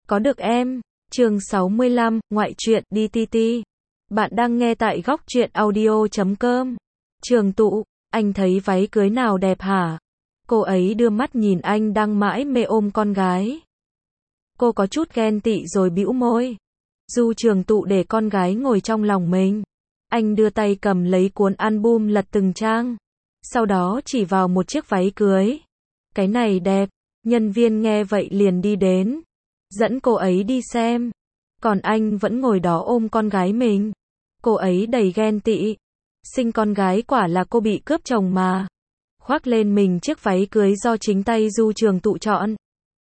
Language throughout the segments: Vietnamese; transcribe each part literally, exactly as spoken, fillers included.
có được em. Chương sáu mươi lăm, ngoại truyện đê tê tê. Bạn đang nghe tại góc truyện audio chấm com. Trường Tụ, anh thấy váy cưới nào đẹp hả? Cô ấy đưa mắt nhìn anh đang mãi mê ôm con gái. Cô có chút ghen tị rồi bĩu môi. Du Trường Tụ để con gái ngồi trong lòng mình. Anh đưa tay cầm lấy cuốn album lật từng trang. Sau đó chỉ vào một chiếc váy cưới. Cái này đẹp. Nhân viên nghe vậy liền đi đến. Dẫn cô ấy đi xem. Còn anh vẫn ngồi đó ôm con gái mình. Cô ấy đầy ghen tị. Sinh con gái quả là cô bị cướp chồng mà. Khoác lên mình chiếc váy cưới do chính tay Du Trường Tụ chọn.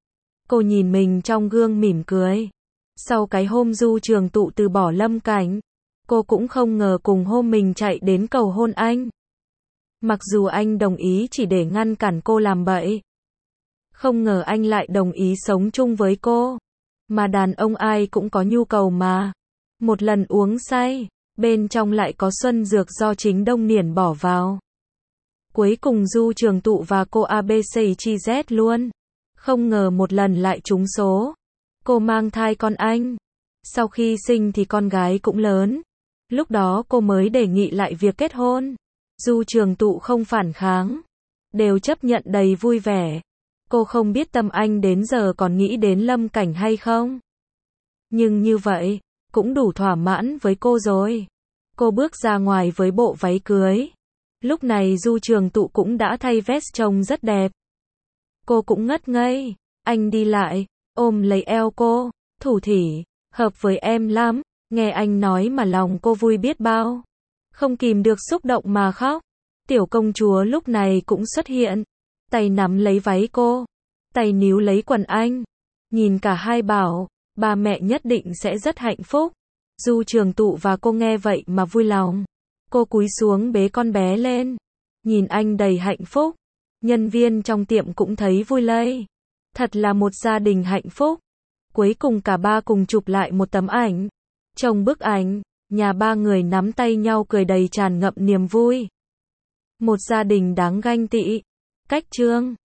Cô nhìn mình trong gương mỉm cười. Sau cái hôm Du Trường Tụ từ bỏ Lâm Cảnh, cô cũng không ngờ cùng hôm mình chạy đến cầu hôn anh. Mặc dù anh đồng ý chỉ để ngăn cản cô làm bậy. Không ngờ anh lại đồng ý sống chung với cô. Mà đàn ông ai cũng có nhu cầu mà. Một lần uống say, bên trong lại có xuân dược do chính Đông Niển bỏ vào. Cuối cùng Du Trường Tụ và cô a bê xê chi Z luôn. Không ngờ một lần lại trúng số. Cô mang thai con anh. Sau khi sinh thì con gái cũng lớn. Lúc đó cô mới đề nghị lại việc kết hôn. Du Trường Tụ không phản kháng. Đều chấp nhận đầy vui vẻ. Cô không biết tâm anh đến giờ còn nghĩ đến Lâm Cảnh hay không. Nhưng như vậy, cũng đủ thỏa mãn với cô rồi. Cô bước ra ngoài với bộ váy cưới. Lúc này Du Trường Tụ cũng đã thay vest trông rất đẹp. Cô cũng ngất ngây. Anh đi lại, ôm lấy eo cô, thủ thỉ, hợp với em lắm. Nghe anh nói mà lòng cô vui biết bao. Không kìm được xúc động mà khóc. Tiểu công chúa lúc này cũng xuất hiện. Tay nắm lấy váy cô. Tay níu lấy quần anh. Nhìn cả hai bảo, ba mẹ nhất định sẽ rất hạnh phúc. Du Trường Tụ và cô nghe vậy mà vui lòng. Cô cúi xuống bế con bé lên. Nhìn anh đầy hạnh phúc. Nhân viên trong tiệm cũng thấy vui lây. Thật là một gia đình hạnh phúc. Cuối cùng cả ba cùng chụp lại một tấm ảnh. Trong bức ảnh, nhà ba người nắm tay nhau cười đầy tràn ngập niềm vui. Một gia đình đáng ganh tị. Cách chương